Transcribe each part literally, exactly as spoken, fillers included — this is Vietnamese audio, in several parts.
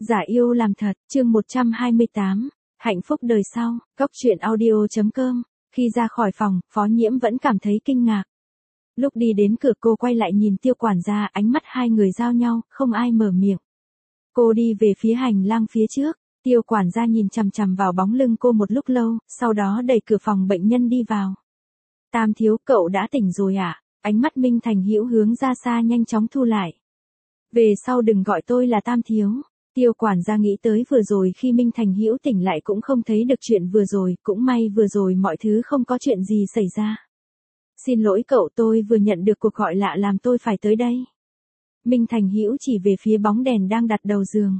Giả yêu làm thật, chương một trăm hai mươi tám, hạnh phúc đời sau, Cóc truyện audio chấm com. Khi ra khỏi phòng, Phó Nhiễm vẫn cảm thấy kinh ngạc. Lúc đi đến cửa cô quay lại nhìn Tiêu quản gia, ánh mắt hai người giao nhau, không ai mở miệng. Cô đi về phía hành lang phía trước, Tiêu quản gia nhìn chằm chằm vào bóng lưng cô một lúc lâu, sau đó đẩy cửa phòng bệnh nhân đi vào. Tam thiếu, cậu đã tỉnh rồi à? Ánh mắt Minh Thành Hữu hướng ra xa nhanh chóng thu lại. Về sau đừng gọi tôi là Tam thiếu. Tiêu quản gia nghĩ tới vừa rồi khi Minh Thành Hữu tỉnh lại cũng không thấy được chuyện vừa rồi, cũng may vừa rồi mọi thứ không có chuyện gì xảy ra. Xin lỗi cậu, tôi vừa nhận được cuộc gọi lạ làm tôi phải tới đây. Minh Thành Hữu chỉ về phía bóng đèn đang đặt đầu giường.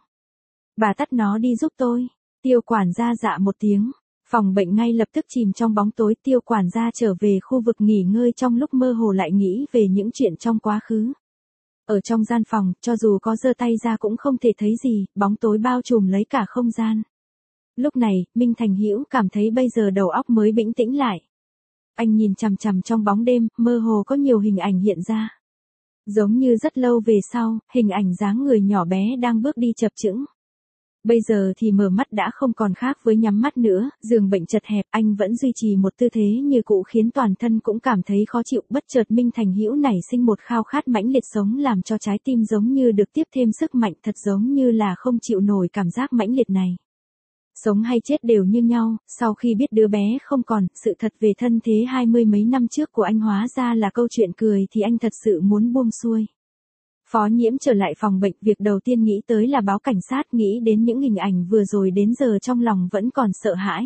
Bà tắt nó đi giúp tôi. Tiêu quản gia dạ một tiếng. Phòng bệnh ngay lập tức chìm trong bóng tối. Tiêu quản gia trở về khu vực nghỉ ngơi, trong lúc mơ hồ lại nghĩ về những chuyện trong quá khứ. Ở trong gian phòng, cho dù có giơ tay ra cũng không thể thấy gì, bóng tối bao trùm lấy cả không gian. Lúc này, Minh Thành Hữu cảm thấy bây giờ đầu óc mới bình tĩnh lại. Anh nhìn chằm chằm trong bóng đêm, mơ hồ có nhiều hình ảnh hiện ra. Giống như rất lâu về sau, hình ảnh dáng người nhỏ bé đang bước đi chập chững. Bây giờ thì mở mắt đã không còn khác với nhắm mắt nữa, giường bệnh chật hẹp, anh vẫn duy trì một tư thế như cũ khiến toàn thân cũng cảm thấy khó chịu. Bất chợt Minh Thành Hữu nảy sinh một khao khát mãnh liệt sống, làm cho trái tim giống như được tiếp thêm sức mạnh, thật giống như là không chịu nổi cảm giác mãnh liệt này. Sống hay chết đều như nhau, sau khi biết đứa bé không còn, sự thật về thân thế hai mươi mấy năm trước của anh hóa ra là câu chuyện cười thì anh thật sự muốn buông xuôi. Phó Nhiễm trở lại phòng bệnh, việc đầu tiên nghĩ tới là báo cảnh sát, nghĩ đến những hình ảnh vừa rồi đến giờ trong lòng vẫn còn sợ hãi.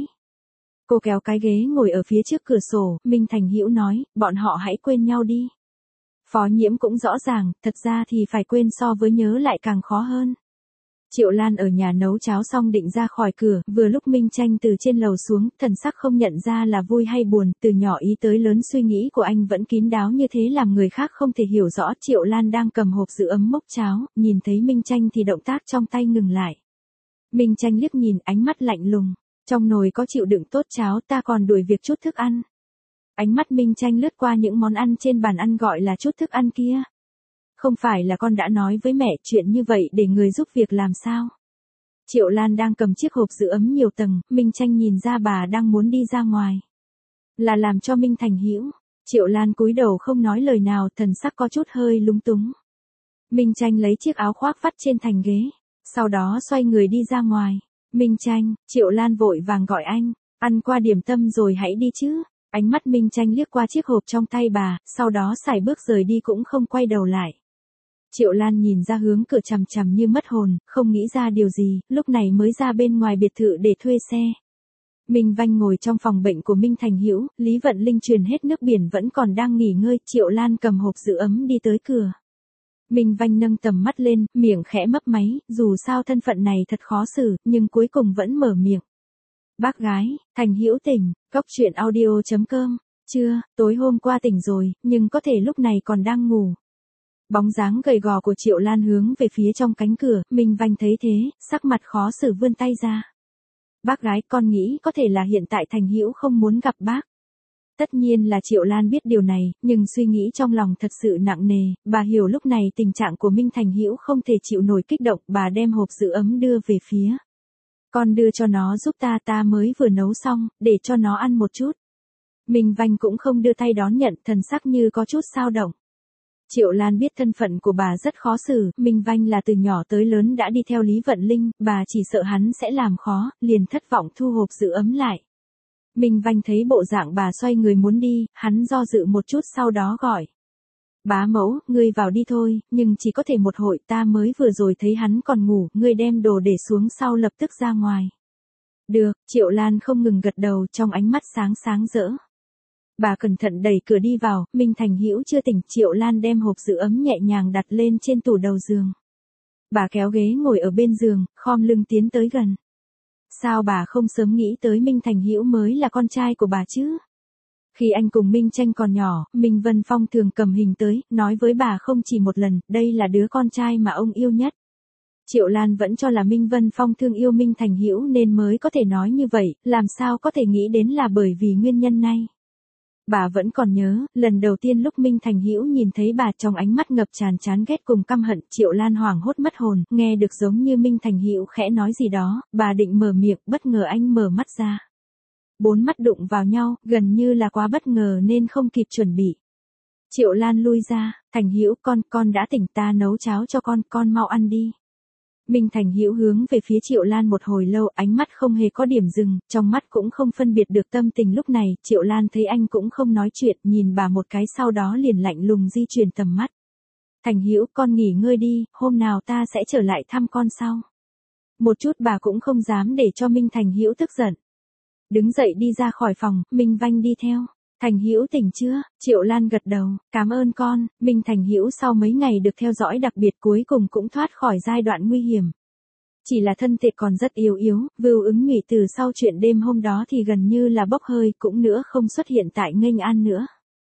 Cô kéo cái ghế ngồi ở phía trước cửa sổ, Minh Thành Hữu nói, bọn họ hãy quên nhau đi. Phó Nhiễm cũng rõ ràng, thật ra thì phải quên so với nhớ lại càng khó hơn. Triệu Lan ở nhà nấu cháo xong định ra khỏi cửa, vừa lúc Minh Tranh từ trên lầu xuống, thần sắc không nhận ra là vui hay buồn, từ nhỏ ý tới lớn suy nghĩ của anh vẫn kín đáo như thế làm người khác không thể hiểu rõ. Triệu Lan đang cầm hộp giữ ấm mốc cháo, nhìn thấy Minh Tranh thì động tác trong tay ngừng lại. Minh Tranh liếc nhìn, ánh mắt lạnh lùng, trong nồi có chịu đựng tốt cháo, ta còn đuổi việc chút thức ăn. Ánh mắt Minh Tranh lướt qua những món ăn trên bàn ăn, gọi là chút thức ăn kia. Không phải là con đã nói với mẹ chuyện như vậy để người giúp việc làm sao? Triệu Lan đang cầm chiếc hộp giữ ấm nhiều tầng, Minh Tranh nhìn ra bà đang muốn đi ra ngoài. Là làm cho Minh Thành Hữu. Triệu Lan cúi đầu không nói lời nào, thần sắc có chút hơi lúng túng. Minh Tranh lấy chiếc áo khoác vắt trên thành ghế, sau đó xoay người đi ra ngoài. Minh Tranh, Triệu Lan vội vàng gọi anh, ăn qua điểm tâm rồi hãy đi chứ. Ánh mắt Minh Tranh liếc qua chiếc hộp trong tay bà, sau đó sải bước rời đi cũng không quay đầu lại. Triệu Lan nhìn ra hướng cửa chằm chằm như mất hồn, không nghĩ ra điều gì, lúc này mới ra bên ngoài biệt thự để thuê xe. Minh Vanh ngồi trong phòng bệnh của Minh Thành Hữu, Lý Vận Linh truyền hết nước biển vẫn còn đang nghỉ ngơi, Triệu Lan cầm hộp giữ ấm đi tới cửa. Minh Vanh nâng tầm mắt lên, miệng khẽ mấp máy, dù sao thân phận này thật khó xử, nhưng cuối cùng vẫn mở miệng. Bác gái, Thành Hữu tỉnh, Cóc truyện audio chấm com, chưa, tối hôm qua tỉnh rồi, nhưng có thể lúc này còn đang ngủ. Bóng dáng gầy gò của Triệu Lan hướng về phía trong cánh cửa, Minh Vanh thấy thế, sắc mặt khó xử vươn tay ra. Bác gái, con nghĩ có thể là hiện tại Thành Hữu không muốn gặp bác. Tất nhiên là Triệu Lan biết điều này, nhưng suy nghĩ trong lòng thật sự nặng nề, bà hiểu lúc này tình trạng của Minh Thành Hữu không thể chịu nổi kích động, bà đem hộp giữ ấm đưa về phía. Con đưa cho nó giúp ta, ta mới vừa nấu xong, để cho nó ăn một chút. Minh Vanh cũng không đưa tay đón nhận, thần sắc như có chút xao động. Triệu Lan biết thân phận của bà rất khó xử, Minh Vanh là từ nhỏ tới lớn đã đi theo Lý Vận Linh, bà chỉ sợ hắn sẽ làm khó, liền thất vọng thu hộp giữ ấm lại. Minh Vanh thấy bộ dạng bà xoay người muốn đi, hắn do dự một chút sau đó gọi. Bá mẫu, ngươi vào đi thôi, nhưng chỉ có thể một hội, ta mới vừa rồi thấy hắn còn ngủ, ngươi đem đồ để xuống sau lập tức ra ngoài. Được, Triệu Lan không ngừng gật đầu, trong ánh mắt sáng sáng rỡ. Bà cẩn thận đẩy cửa đi vào, Minh Thành Hữu chưa tỉnh, Triệu Lan đem hộp giữ ấm nhẹ nhàng đặt lên trên tủ đầu giường. Bà kéo ghế ngồi ở bên giường, khom lưng tiến tới gần. Sao bà không sớm nghĩ tới Minh Thành Hữu mới là con trai của bà chứ? Khi anh cùng Minh Tranh còn nhỏ, Minh Vân Phong thường cầm hình tới, nói với bà không chỉ một lần, đây là đứa con trai mà ông yêu nhất. Triệu Lan vẫn cho là Minh Vân Phong thương yêu Minh Thành Hữu nên mới có thể nói như vậy, làm sao có thể nghĩ đến là bởi vì nguyên nhân này. Bà vẫn còn nhớ, lần đầu tiên lúc Minh Thành Hữu nhìn thấy bà trong ánh mắt ngập tràn chán ghét cùng căm hận, Triệu Lan hoảng hốt mất hồn, nghe được giống như Minh Thành Hữu khẽ nói gì đó, bà định mở miệng, bất ngờ anh mở mắt ra. Bốn mắt đụng vào nhau, gần như là quá bất ngờ nên không kịp chuẩn bị. Triệu Lan lui ra, Thành Hữu con, con đã tỉnh, ta nấu cháo cho con, con mau ăn đi. Minh Thành Hữu hướng về phía Triệu Lan một hồi lâu, ánh mắt không hề có điểm dừng, trong mắt cũng không phân biệt được tâm tình lúc này, Triệu Lan thấy anh cũng không nói chuyện, nhìn bà một cái sau đó liền lạnh lùng di chuyển tầm mắt. Thành Hữu con nghỉ ngơi đi, hôm nào ta sẽ trở lại thăm con sau. Một chút bà cũng không dám để cho Minh Thành Hữu tức giận. Đứng dậy đi ra khỏi phòng, Minh Vanh đi theo. Thành Hữu tỉnh chưa? Triệu Lan gật đầu, cảm ơn con. Minh Thành Hữu sau mấy ngày được theo dõi đặc biệt cuối cùng cũng thoát khỏi giai đoạn nguy hiểm. Chỉ là thân thể còn rất yếu yếu, vưu ứng nghỉ từ sau chuyện đêm hôm đó thì gần như là bốc hơi, cũng nữa không xuất hiện tại nghênh an nữa.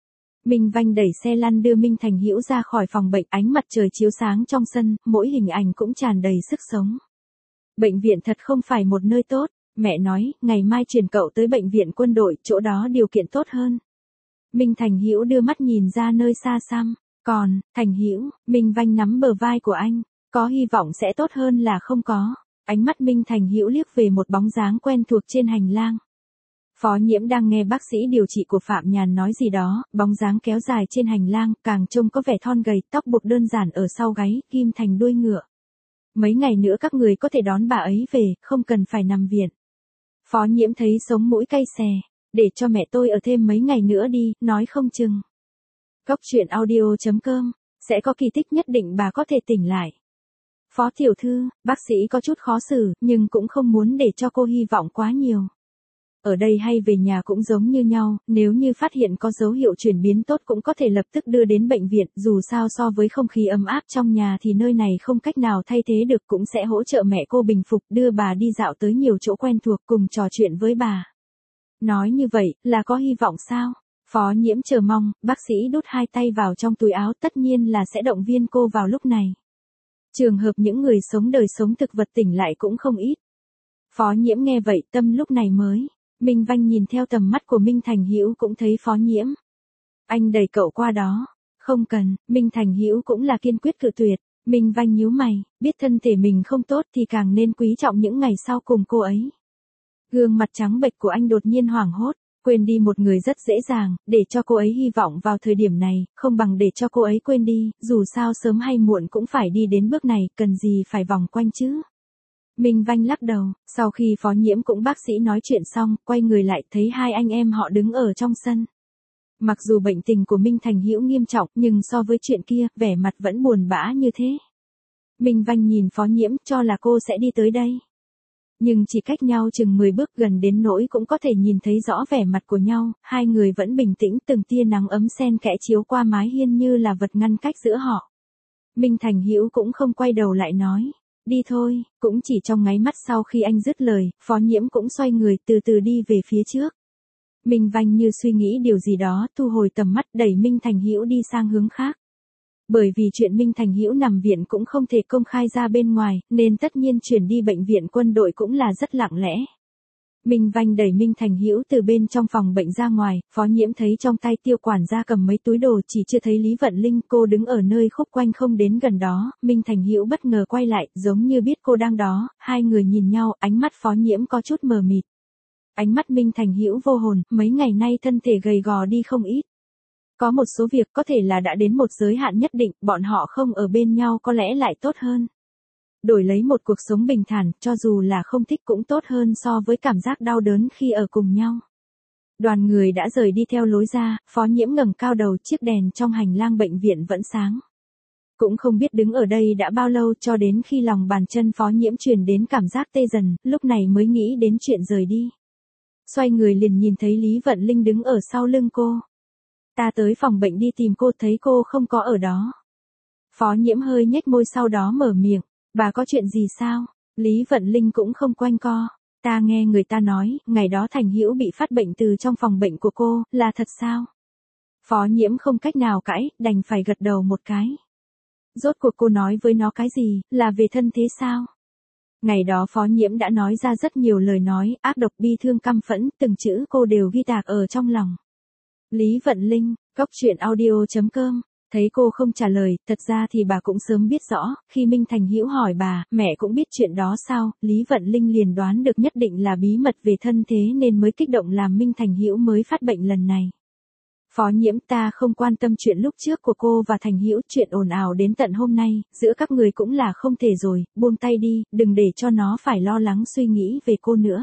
Minh Vanh đẩy xe lăn đưa Minh Thành Hữu ra khỏi phòng bệnh, ánh mặt trời chiếu sáng trong sân, mỗi hình ảnh cũng tràn đầy sức sống. Bệnh viện thật không phải một nơi tốt. Mẹ nói, ngày mai chuyển cậu tới bệnh viện quân đội, chỗ đó điều kiện tốt hơn. Minh Thành Hữu đưa mắt nhìn ra nơi xa xăm. Còn, Thành Hữu, Minh Vanh nắm bờ vai của anh, có hy vọng sẽ tốt hơn là không có. Ánh mắt Minh Thành Hữu liếc về một bóng dáng quen thuộc trên hành lang. Phó Nhiễm đang nghe bác sĩ điều trị của Phạm Nhàn nói gì đó, bóng dáng kéo dài trên hành lang, càng trông có vẻ thon gầy, tóc buộc đơn giản ở sau gáy, ghim thành đuôi ngựa. Mấy ngày nữa các người có thể đón bà ấy về, không cần phải nằm viện. Phó Nhiễm thấy sống mũi cay xè, để cho mẹ tôi ở thêm mấy ngày nữa đi, nói không chừng. Cốc truyện audio chấm com, sẽ có kỳ tích nhất định bà có thể tỉnh lại. Phó tiểu thư, bác sĩ có chút khó xử, nhưng cũng không muốn để cho cô hy vọng quá nhiều. Ở đây hay về nhà cũng giống như nhau, nếu như phát hiện có dấu hiệu chuyển biến tốt cũng có thể lập tức đưa đến bệnh viện, dù sao so với không khí ấm áp trong nhà thì nơi này không cách nào thay thế được, cũng sẽ hỗ trợ mẹ cô bình phục, đưa bà đi dạo tới nhiều chỗ quen thuộc cùng trò chuyện với bà. Nói như vậy, là có hy vọng sao? Phó Nhiễm chờ mong, bác sĩ đút hai tay vào trong túi áo, tất nhiên là sẽ động viên cô vào lúc này. Trường hợp những người sống đời sống thực vật tỉnh lại cũng không ít. Phó Nhiễm nghe vậy, tâm lúc này mới. Minh Vanh nhìn theo tầm mắt của Minh Thành Hữu cũng thấy Phó Nhiễm. Anh đẩy cậu qua đó. Không cần, Minh Thành Hữu cũng là kiên quyết cự tuyệt. Minh Vanh nhíu mày, biết thân thể mình không tốt thì càng nên quý trọng những ngày sau cùng cô ấy. Gương mặt trắng bệch của anh đột nhiên hoảng hốt, quên đi một người rất dễ dàng, để cho cô ấy hy vọng vào thời điểm này, không bằng để cho cô ấy quên đi, dù sao sớm hay muộn cũng phải đi đến bước này, cần gì phải vòng quanh chứ. Minh Vanh lắc đầu, sau khi Phó Nhiễm cũng bác sĩ nói chuyện xong, quay người lại thấy hai anh em họ đứng ở trong sân. Mặc dù bệnh tình của Minh Thành Hữu nghiêm trọng, nhưng so với chuyện kia, vẻ mặt vẫn buồn bã như thế. Minh Vanh nhìn Phó Nhiễm, cho là cô sẽ đi tới đây. Nhưng chỉ cách nhau chừng mười bước, gần đến nỗi cũng có thể nhìn thấy rõ vẻ mặt của nhau, hai người vẫn bình tĩnh, từng tia nắng ấm xen kẽ chiếu qua mái hiên như là vật ngăn cách giữa họ. Minh Thành Hữu cũng không quay đầu lại nói. Đi thôi, cũng chỉ trong nháy mắt sau khi anh dứt lời, Phó Nhiễm cũng xoay người từ từ đi về phía trước. Minh Vanh như suy nghĩ điều gì đó, thu hồi tầm mắt đẩy Minh Thành Hữu đi sang hướng khác. Bởi vì chuyện Minh Thành Hữu nằm viện cũng không thể công khai ra bên ngoài, nên tất nhiên chuyển đi bệnh viện quân đội cũng là rất lặng lẽ. Minh Vanh đẩy Minh Thành Hữu từ bên trong phòng bệnh ra ngoài, Phó Nhiễm thấy trong tay Tiêu quản gia cầm mấy túi đồ, chỉ chưa thấy Lý Vận Linh, cô đứng ở nơi khúc quanh không đến gần đó, Minh Thành Hữu bất ngờ quay lại, giống như biết cô đang đó, hai người nhìn nhau, ánh mắt Phó Nhiễm có chút mờ mịt. Ánh mắt Minh Thành Hữu vô hồn, mấy ngày nay thân thể gầy gò đi không ít. Có một số việc có thể là đã đến một giới hạn nhất định, bọn họ không ở bên nhau có lẽ lại tốt hơn. Đổi lấy một cuộc sống bình thản, cho dù là không thích cũng tốt hơn so với cảm giác đau đớn khi ở cùng nhau. Đoàn người đã rời đi theo lối ra, Phó Nhiễm ngẩng cao đầu, chiếc đèn trong hành lang bệnh viện vẫn sáng. Cũng không biết đứng ở đây đã bao lâu, cho đến khi lòng bàn chân Phó Nhiễm truyền đến cảm giác tê dần, lúc này mới nghĩ đến chuyện rời đi. Xoay người liền nhìn thấy Lý Vận Linh đứng ở sau lưng cô. Ta tới phòng bệnh đi tìm cô, thấy cô không có ở đó. Phó Nhiễm hơi nhếch môi sau đó mở miệng. Bà có chuyện gì sao? Lý Vận Linh cũng không quanh co. Ta nghe người ta nói, ngày đó Thành Hữu bị phát bệnh từ trong phòng bệnh của cô, là thật sao? Phó Nhiễm không cách nào cãi, đành phải gật đầu một cái. Rốt cuộc cô nói với nó cái gì, là về thân thế sao? Ngày đó Phó Nhiễm đã nói ra rất nhiều lời nói, ác độc bi thương căm phẫn, từng chữ cô đều ghi tạc ở trong lòng. Lý Vận Linh, cóc truyện audio chấm com. Thấy cô không trả lời, thật ra thì bà cũng sớm biết rõ, khi Minh Thành Hữu hỏi bà, mẹ cũng biết chuyện đó sao, Lý Vận Linh liền đoán được nhất định là bí mật về thân thế nên mới kích động làm Minh Thành Hữu mới phát bệnh lần này. Phó Nhiễm, ta không quan tâm chuyện lúc trước của cô và Thành Hữu, chuyện ồn ào đến tận hôm nay, giữa các người cũng là không thể rồi, buông tay đi, đừng để cho nó phải lo lắng suy nghĩ về cô nữa.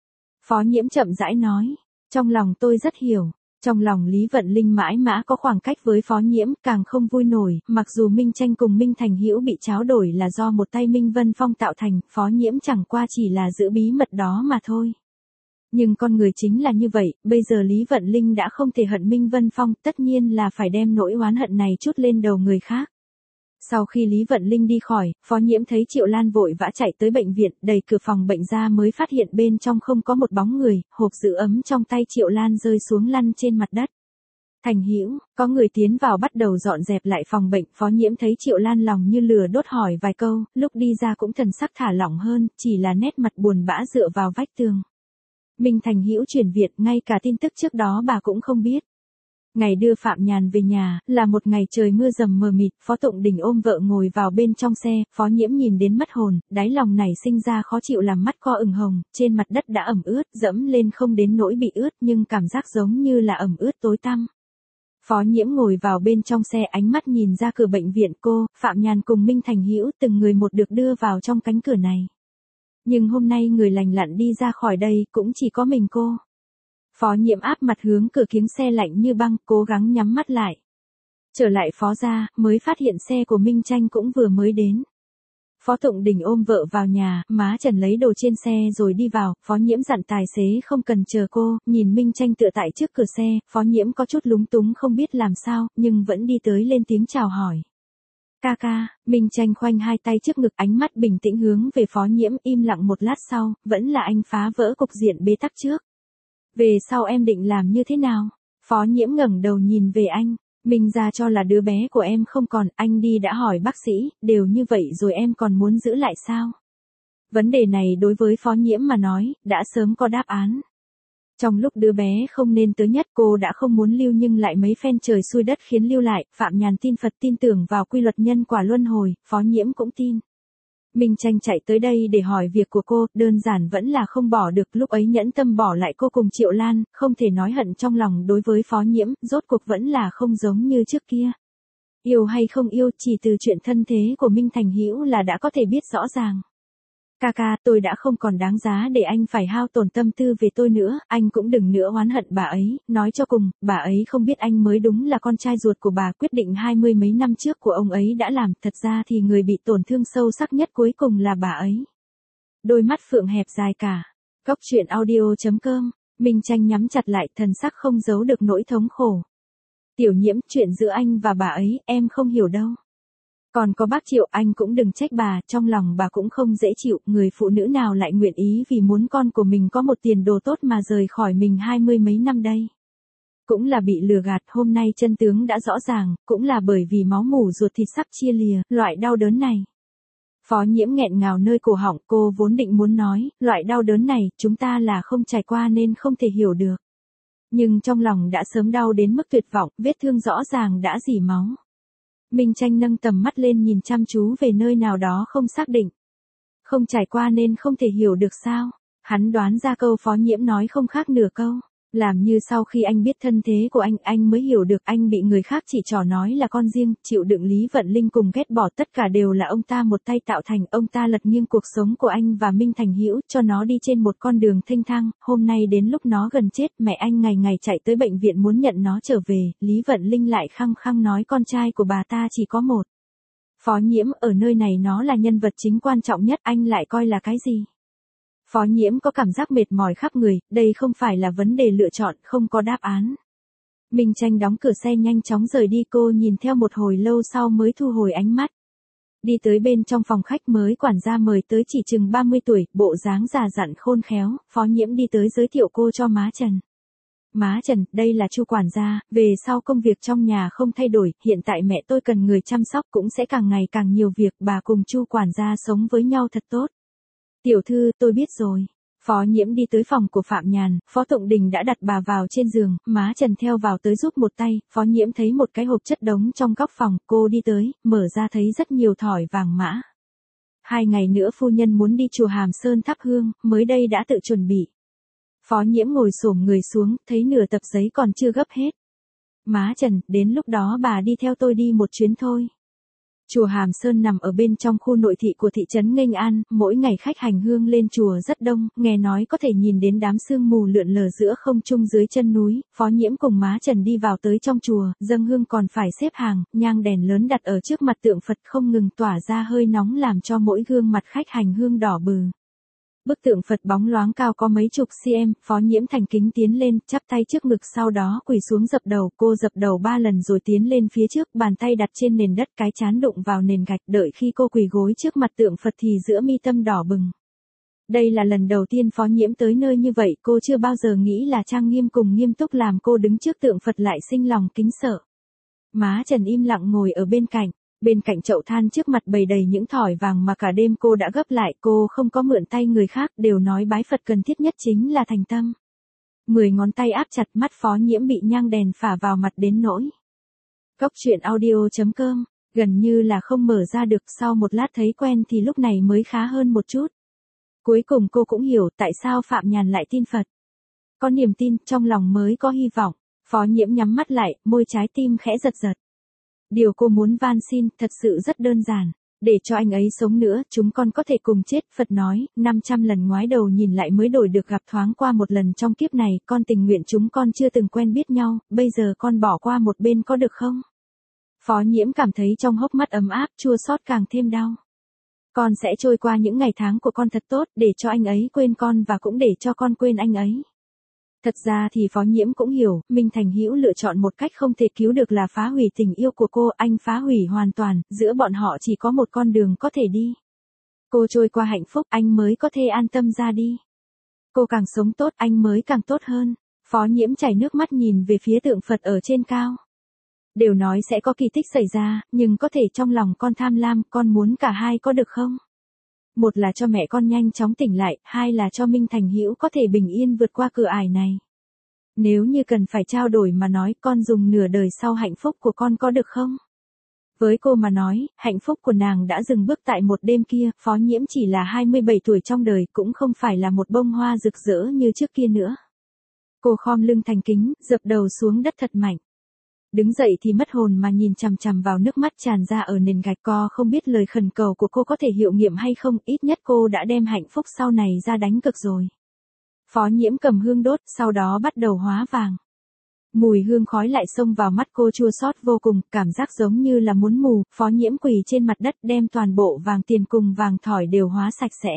Phó Nhiễm chậm rãi nói, trong lòng tôi rất hiểu. Trong lòng Lý Vận Linh mãi mã có khoảng cách với Phó Nhiễm, càng không vui nổi, mặc dù Minh Tranh cùng Minh Thành Hữu bị tráo đổi là do một tay Minh Vân Phong tạo thành, Phó Nhiễm chẳng qua chỉ là giữ bí mật đó mà thôi. Nhưng con người chính là như vậy, bây giờ Lý Vận Linh đã không thể hận Minh Vân Phong, tất nhiên là phải đem nỗi oán hận này trút lên đầu người khác. Sau khi Lý Vận Linh đi khỏi, Phó Nhiễm thấy Triệu Lan vội vã chạy tới bệnh viện, đẩy cửa phòng bệnh ra mới phát hiện bên trong không có một bóng người, hộp giữ ấm trong tay Triệu Lan rơi xuống lăn trên mặt đất. Thành Hữu, có người tiến vào bắt đầu dọn dẹp lại phòng bệnh, Phó Nhiễm thấy Triệu Lan lòng như lửa đốt hỏi vài câu, lúc đi ra cũng thần sắc thả lỏng hơn, chỉ là nét mặt buồn bã dựa vào vách tường. Minh Thành Hữu chuyển viện, ngay cả tin tức trước đó bà cũng không biết. Ngày đưa Phạm Nhàn về nhà, là một ngày trời mưa dầm mờ mịt, Phó Tụng Đình ôm vợ ngồi vào bên trong xe, Phó Nhiễm nhìn đến mất hồn, đáy lòng nảy sinh ra khó chịu làm mắt co ửng hồng, trên mặt đất đã ẩm ướt, dẫm lên không đến nỗi bị ướt nhưng cảm giác giống như là ẩm ướt tối tăm. Phó Nhiễm ngồi vào bên trong xe, ánh mắt nhìn ra cửa bệnh viện, cô, Phạm Nhàn cùng Minh Thành Hữu từng người một được đưa vào trong cánh cửa này. Nhưng hôm nay người lành lặn đi ra khỏi đây cũng chỉ có mình cô. Phó Nhiễm áp mặt hướng cửa kính xe lạnh như băng, cố gắng nhắm mắt lại. Trở lại Phó gia, mới phát hiện xe của Minh Tranh cũng vừa mới đến. Phó Tụng Đình ôm vợ vào nhà, má Trần lấy đồ trên xe rồi đi vào, Phó Nhiễm dặn tài xế không cần chờ cô, nhìn Minh Tranh tựa tại trước cửa xe, Phó Nhiễm có chút lúng túng không biết làm sao, nhưng vẫn đi tới lên tiếng chào hỏi. Ca ca, Minh Tranh khoanh hai tay trước ngực, ánh mắt bình tĩnh hướng về Phó Nhiễm, im lặng một lát sau, vẫn là anh phá vỡ cục diện bế tắc trước. Về sau em định làm như thế nào? Phó Nhiễm ngẩng đầu nhìn về anh, Minh gia cho là đứa bé của em không còn, anh đi đã hỏi bác sĩ, đều như vậy rồi em còn muốn giữ lại sao? Vấn đề này đối với Phó Nhiễm mà nói, đã sớm có đáp án. Trong lúc đứa bé không nên tới nhất, cô đã không muốn lưu nhưng lại mấy phen trời xuôi đất khiến lưu lại, Phạm Nhàn tin Phật tin tưởng vào quy luật nhân quả luân hồi, Phó Nhiễm cũng tin. Minh Tranh chạy tới đây để hỏi việc của cô, đơn giản vẫn là không bỏ được, lúc ấy nhẫn tâm bỏ lại cô cùng Triệu Lan, không thể nói hận trong lòng đối với Phó Nhiễm, rốt cuộc vẫn là không giống như trước kia. Yêu hay không yêu, chỉ từ chuyện thân thế của Minh Thành Hữu là đã có thể biết rõ ràng. Ca ca, tôi đã không còn đáng giá để anh phải hao tổn tâm tư về tôi nữa, anh cũng đừng nữa oán hận bà ấy, nói cho cùng, bà ấy không biết anh mới đúng là con trai ruột của bà, quyết định hai mươi mấy năm trước của ông ấy đã làm, thật ra thì người bị tổn thương sâu sắc nhất cuối cùng là bà ấy. Đôi mắt Phượng hẹp dài cả. Cóc truyện audio chấm com, Minh Tranh nhắm chặt lại, thần sắc không giấu được nỗi thống khổ. Tiểu Nhiễm, chuyện giữa anh và bà ấy, em không hiểu đâu. Còn có bác Triệu, anh cũng đừng trách bà, trong lòng bà cũng không dễ chịu, người phụ nữ nào lại nguyện ý vì muốn con của mình có một tiền đồ tốt mà rời khỏi mình hai mươi mấy năm đây. Cũng là bị lừa gạt, hôm nay chân tướng đã rõ ràng, cũng là bởi vì máu mủ ruột thịt sắp chia lìa, loại đau đớn này. Phó Nhiễm nghẹn ngào nơi cổ họng, cô vốn định muốn nói, loại đau đớn này, chúng ta là không trải qua nên không thể hiểu được. Nhưng trong lòng đã sớm đau đến mức tuyệt vọng, vết thương rõ ràng đã rỉ máu. Minh Tranh nâng tầm mắt lên nhìn chăm chú về nơi nào đó không xác định. Không trải qua nên không thể hiểu được sao? Hắn đoán ra câu Phó Nhiễm nói không khác nửa câu. Làm như sau khi anh biết thân thế của anh, anh mới hiểu được anh bị người khác chỉ trỏ nói là con riêng, chịu đựng Lý Vận Linh cùng ghét bỏ, tất cả đều là ông ta một tay tạo thành, ông ta lật nghiêng cuộc sống của anh và Minh Thành Hữu, cho nó đi trên một con đường thênh thang, hôm nay đến lúc nó gần chết, mẹ anh ngày ngày chạy tới bệnh viện muốn nhận nó trở về, Lý Vận Linh lại khăng khăng nói con trai của bà ta chỉ có một. Phó Nhiễm, ở nơi này nó là nhân vật chính quan trọng nhất, anh lại coi là cái gì? Phó Nhiễm có cảm giác mệt mỏi khắp người, đây không phải là vấn đề lựa chọn, không có đáp án. Minh Tranh đóng cửa xe nhanh chóng rời đi, cô nhìn theo một hồi lâu sau mới thu hồi ánh mắt. Đi tới bên trong phòng khách, mới quản gia mời tới chỉ chừng ba mươi tuổi, bộ dáng già dặn khôn khéo, Phó Nhiễm đi tới giới thiệu cô cho má Trần. Má Trần, đây là Chu quản gia, về sau công việc trong nhà không thay đổi, hiện tại mẹ tôi cần người chăm sóc cũng sẽ càng ngày càng nhiều việc, bà cùng Chu quản gia sống với nhau thật tốt. Tiểu thư, tôi biết rồi. Phó Nhiễm đi tới phòng của Phạm Nhàn, Phó Tụng Đình đã đặt bà vào trên giường, má Trần theo vào tới giúp một tay, Phó Nhiễm thấy một cái hộp chất đống trong góc phòng, cô đi tới, mở ra thấy rất nhiều thỏi vàng mã. Hai ngày nữa phu nhân muốn đi chùa Hàm Sơn thắp hương, mới đây đã tự chuẩn bị. Phó Nhiễm ngồi xổm người xuống, thấy nửa tập giấy còn chưa gấp hết. Má Trần, đến lúc đó bà đi theo tôi đi một chuyến thôi. Chùa Hàm Sơn nằm ở bên trong khu nội thị của thị trấn Nghênh An, mỗi ngày khách hành hương lên chùa rất đông, nghe nói có thể nhìn đến đám sương mù lượn lờ giữa không trung dưới chân núi. Phó Nhiễm cùng má Trần đi vào tới trong chùa, dâng hương còn phải xếp hàng, nhang đèn lớn đặt ở trước mặt tượng Phật không ngừng tỏa ra hơi nóng làm cho mỗi gương mặt khách hành hương đỏ bừng. Bức tượng Phật bóng loáng cao có mấy chục cm, Phó Nhiễm thành kính tiến lên, chắp tay trước ngực sau đó quỳ xuống dập đầu, cô dập đầu ba lần rồi tiến lên phía trước, bàn tay đặt trên nền đất, cái trán đụng vào nền gạch, đợi khi cô quỳ gối trước mặt tượng Phật thì giữa mi tâm đỏ bừng. Đây là lần đầu tiên Phó Nhiễm tới nơi như vậy, cô chưa bao giờ nghĩ là trang nghiêm cùng nghiêm túc làm cô đứng trước tượng Phật lại sinh lòng kính sợ. Má Trần im lặng ngồi ở bên cạnh. Bên cạnh chậu than trước mặt bày đầy những thỏi vàng mà cả đêm cô đã gấp lại, cô không có mượn tay người khác, đều nói bái Phật cần thiết nhất chính là thành tâm. Mười ngón tay áp chặt, mắt Phó Nhiễm bị nhang đèn phả vào mặt đến nỗi. Góc truyện audio chấm com, gần như là không mở ra được, sau một lát thấy quen thì lúc này mới khá hơn một chút. Cuối cùng cô cũng hiểu tại sao Phạm Nhàn lại tin Phật. Có niềm tin, trong lòng mới có hy vọng. Phó Nhiễm nhắm mắt lại, môi trái tim khẽ giật giật. Điều cô muốn van xin, thật sự rất đơn giản. Để cho anh ấy sống nữa, chúng con có thể cùng chết. Phật nói, năm trăm lần ngoái đầu nhìn lại mới đổi được gặp thoáng qua một lần trong kiếp này, con tình nguyện chúng con chưa từng quen biết nhau, bây giờ con bỏ qua một bên có được không? Phó Nhiễm cảm thấy trong hốc mắt ấm áp, chua xót càng thêm đau. Con sẽ trôi qua những ngày tháng của con thật tốt, để cho anh ấy quên con và cũng để cho con quên anh ấy. Thật ra thì Phó Nhiễm cũng hiểu, Minh Thành Hữu lựa chọn một cách không thể cứu được là phá hủy tình yêu của cô, anh phá hủy hoàn toàn, giữa bọn họ chỉ có một con đường có thể đi. Cô trôi qua hạnh phúc, anh mới có thể an tâm ra đi. Cô càng sống tốt, anh mới càng tốt hơn. Phó Nhiễm chảy nước mắt nhìn về phía tượng Phật ở trên cao. Đều nói sẽ có kỳ tích xảy ra, nhưng có thể trong lòng con tham lam, con muốn cả hai có được không? Một là cho mẹ con nhanh chóng tỉnh lại, hai là cho Minh Thành Hữu có thể bình yên vượt qua cửa ải này. Nếu như cần phải trao đổi mà nói, con dùng nửa đời sau hạnh phúc của con có được không? Với cô mà nói, hạnh phúc của nàng đã dừng bước tại một đêm kia, Phó Nhiễm chỉ là hai mươi bảy tuổi trong đời, cũng không phải là một bông hoa rực rỡ như trước kia nữa. Cô khom lưng thành kính, dập đầu xuống đất thật mạnh. Đứng dậy thì mất hồn mà nhìn chằm chằm vào nước mắt tràn ra ở nền gạch, co không biết lời khẩn cầu của cô có thể hiệu nghiệm hay không, ít nhất cô đã đem hạnh phúc sau này ra đánh cược rồi. Phó Nhiễm cầm hương đốt, sau đó bắt đầu hóa vàng. Mùi hương khói lại xông vào mắt cô chua xót vô cùng, cảm giác giống như là muốn mù. Phó Nhiễm quỳ trên mặt đất đem toàn bộ vàng tiền cùng vàng thỏi đều hóa sạch sẽ.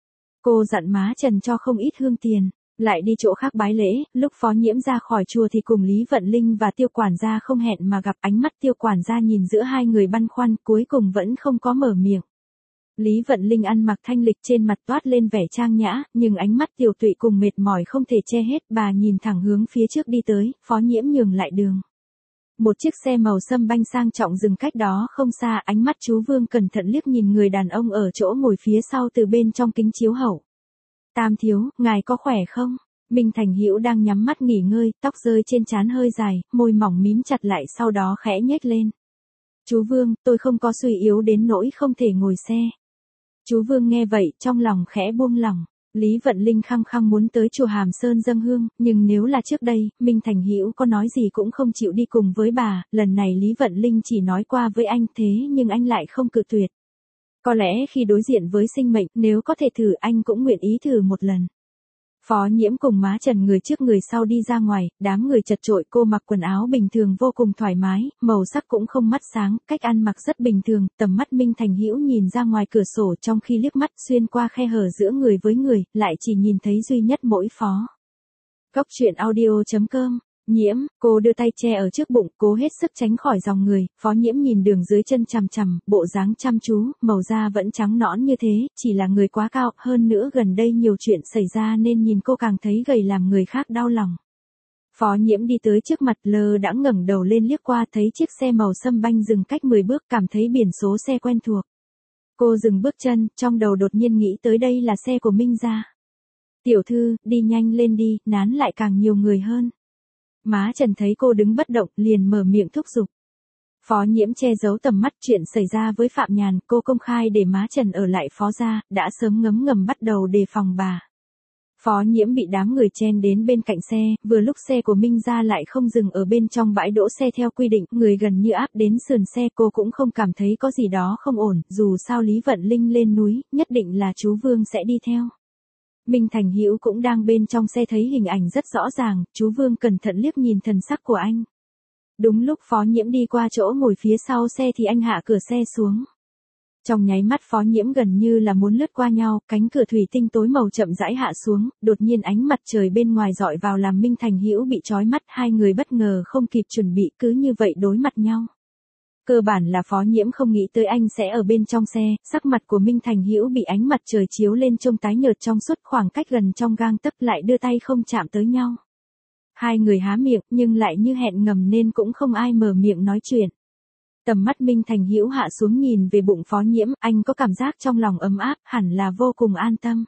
Cô dặn má Trần cho không ít hương tiền. Lại đi chỗ khác bái lễ, lúc Phó Nhiễm ra khỏi chùa thì cùng Lý Vận Linh và Tiêu quản gia không hẹn mà gặp, ánh mắt Tiêu quản gia nhìn giữa hai người băn khoăn, cuối cùng vẫn không có mở miệng. Lý Vận Linh ăn mặc thanh lịch, trên mặt toát lên vẻ trang nhã, nhưng ánh mắt Tiểu Tụy cùng mệt mỏi không thể che hết, bà nhìn thẳng hướng phía trước đi tới, Phó Nhiễm nhường lại đường. Một chiếc xe màu sâm banh sang trọng dừng cách đó không xa, ánh mắt chú Vương cẩn thận liếc nhìn người đàn ông ở chỗ ngồi phía sau từ bên trong kính chiếu hậu. Tam thiếu, ngài có khỏe không? Minh Thành Hữu đang nhắm mắt nghỉ ngơi, tóc rơi trên trán hơi dài, môi mỏng mím chặt lại sau đó khẽ nhếch lên. Chú Vương, tôi không có suy yếu đến nỗi không thể ngồi xe. Chú Vương nghe vậy, trong lòng khẽ buông lỏng. Lý Vận Linh khăng khăng muốn tới chùa Hàm Sơn dâng hương, nhưng nếu là trước đây, Minh Thành Hữu có nói gì cũng không chịu đi cùng với bà, lần này Lý Vận Linh chỉ nói qua với anh thế nhưng anh lại không cự tuyệt. Có lẽ khi đối diện với sinh mệnh, nếu có thể thử anh cũng nguyện ý thử một lần. Phó Nhiễm cùng má Trần người trước người sau đi ra ngoài, đám người chật chội, cô mặc quần áo bình thường vô cùng thoải mái, màu sắc cũng không mắt sáng, cách ăn mặc rất bình thường, tầm mắt Minh Thành Hữu nhìn ra ngoài cửa sổ trong khi liếc mắt xuyên qua khe hở giữa người với người, lại chỉ nhìn thấy duy nhất mỗi Phó. Góc truyện audio chấm com. Nhiễm, cô đưa tay che ở trước bụng, cố hết sức tránh khỏi dòng người. Phó Nhiễm nhìn đường dưới chân chằm chằm, bộ dáng chăm chú, màu da vẫn trắng nõn như thế, chỉ là người quá cao, hơn nữa gần đây nhiều chuyện xảy ra nên nhìn cô càng thấy gầy làm người khác đau lòng. Phó Nhiễm đi tới trước mặt, lơ đãng ngẩng đầu lên liếc qua, thấy chiếc xe màu sâm banh dừng cách mười bước, cảm thấy biển số xe quen thuộc. Cô dừng bước chân, trong đầu đột nhiên nghĩ tới đây là xe của Minh gia. Tiểu thư, đi nhanh lên đi, nán lại càng nhiều người hơn. Má Trần thấy cô đứng bất động, liền mở miệng thúc giục. Phó Nhiễm che giấu tầm mắt chuyện xảy ra với Phạm Nhàn, cô công khai để má Trần ở lại Phó gia, đã sớm ngấm ngầm bắt đầu đề phòng bà. Phó Nhiễm bị đám người chen đến bên cạnh xe, vừa lúc xe của Minh gia lại không dừng ở bên trong bãi đỗ xe theo quy định, người gần như áp đến sườn xe, cô cũng không cảm thấy có gì đó không ổn, dù sao Lý Vận Linh lên núi, nhất định là chú Vương sẽ đi theo. Minh Thành Hữu cũng đang bên trong xe thấy hình ảnh rất rõ ràng, chú Vương cẩn thận liếc nhìn thần sắc của anh. Đúng lúc Phó Nhiễm đi qua chỗ ngồi phía sau xe thì anh hạ cửa xe xuống. Trong nháy mắt Phó Nhiễm gần như là muốn lướt qua nhau, cánh cửa thủy tinh tối màu chậm rãi hạ xuống, đột nhiên ánh mặt trời bên ngoài dọi vào làm Minh Thành Hữu bị chói mắt, hai người bất ngờ không kịp chuẩn bị cứ như vậy đối mặt nhau. Cơ bản là Phó Nhiễm không nghĩ tới anh sẽ ở bên trong xe, sắc mặt của Minh Thành Hữu bị ánh mặt trời chiếu lên trông tái nhợt trong suốt, khoảng cách gần trong gang tấc lại đưa tay không chạm tới nhau. Hai người há miệng nhưng lại như hẹn ngầm nên cũng không ai mở miệng nói chuyện. Tầm mắt Minh Thành Hữu hạ xuống nhìn về bụng Phó Nhiễm, anh có cảm giác trong lòng ấm áp, hẳn là vô cùng an tâm.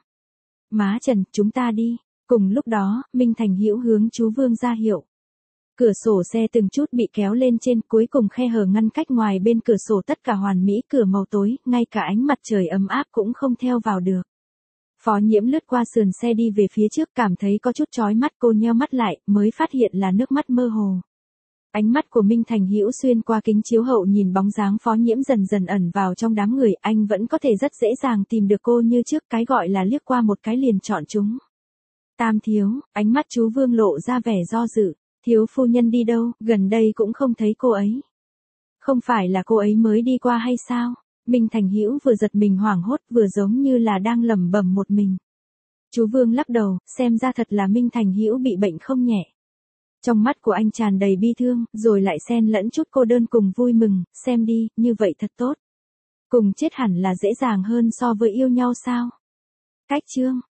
Má Trần, chúng ta đi. Cùng lúc đó, Minh Thành Hữu hướng chú Vương ra hiệu. Cửa sổ xe từng chút bị kéo lên trên, cuối cùng khe hở ngăn cách ngoài bên cửa sổ tất cả hoàn mỹ, cửa màu tối, ngay cả ánh mặt trời ấm áp cũng không theo vào được. Phó Nhiễm lướt qua sườn xe đi về phía trước, cảm thấy có chút chói mắt, cô nheo mắt lại, mới phát hiện là nước mắt mơ hồ. Ánh mắt của Minh Thành Hữu xuyên qua kính chiếu hậu nhìn bóng dáng Phó Nhiễm dần dần ẩn vào trong đám người, anh vẫn có thể rất dễ dàng tìm được cô như trước, cái gọi là liếc qua một cái liền chọn chúng. Tam thiếu, ánh mắt chú Vương lộ ra vẻ do dự, thiếu phu nhân đi đâu, gần đây cũng không thấy cô ấy. Không phải là cô ấy mới đi qua hay sao? Minh Thành Hữu vừa giật mình hoảng hốt, vừa giống như là đang lẩm bẩm một mình. Chú Vương lắc đầu, xem ra thật là Minh Thành Hữu bị bệnh không nhẹ. Trong mắt của anh tràn đầy bi thương, rồi lại xen lẫn chút cô đơn cùng vui mừng, xem đi, như vậy thật tốt. Cùng chết hẳn là dễ dàng hơn so với yêu nhau sao? Cách chương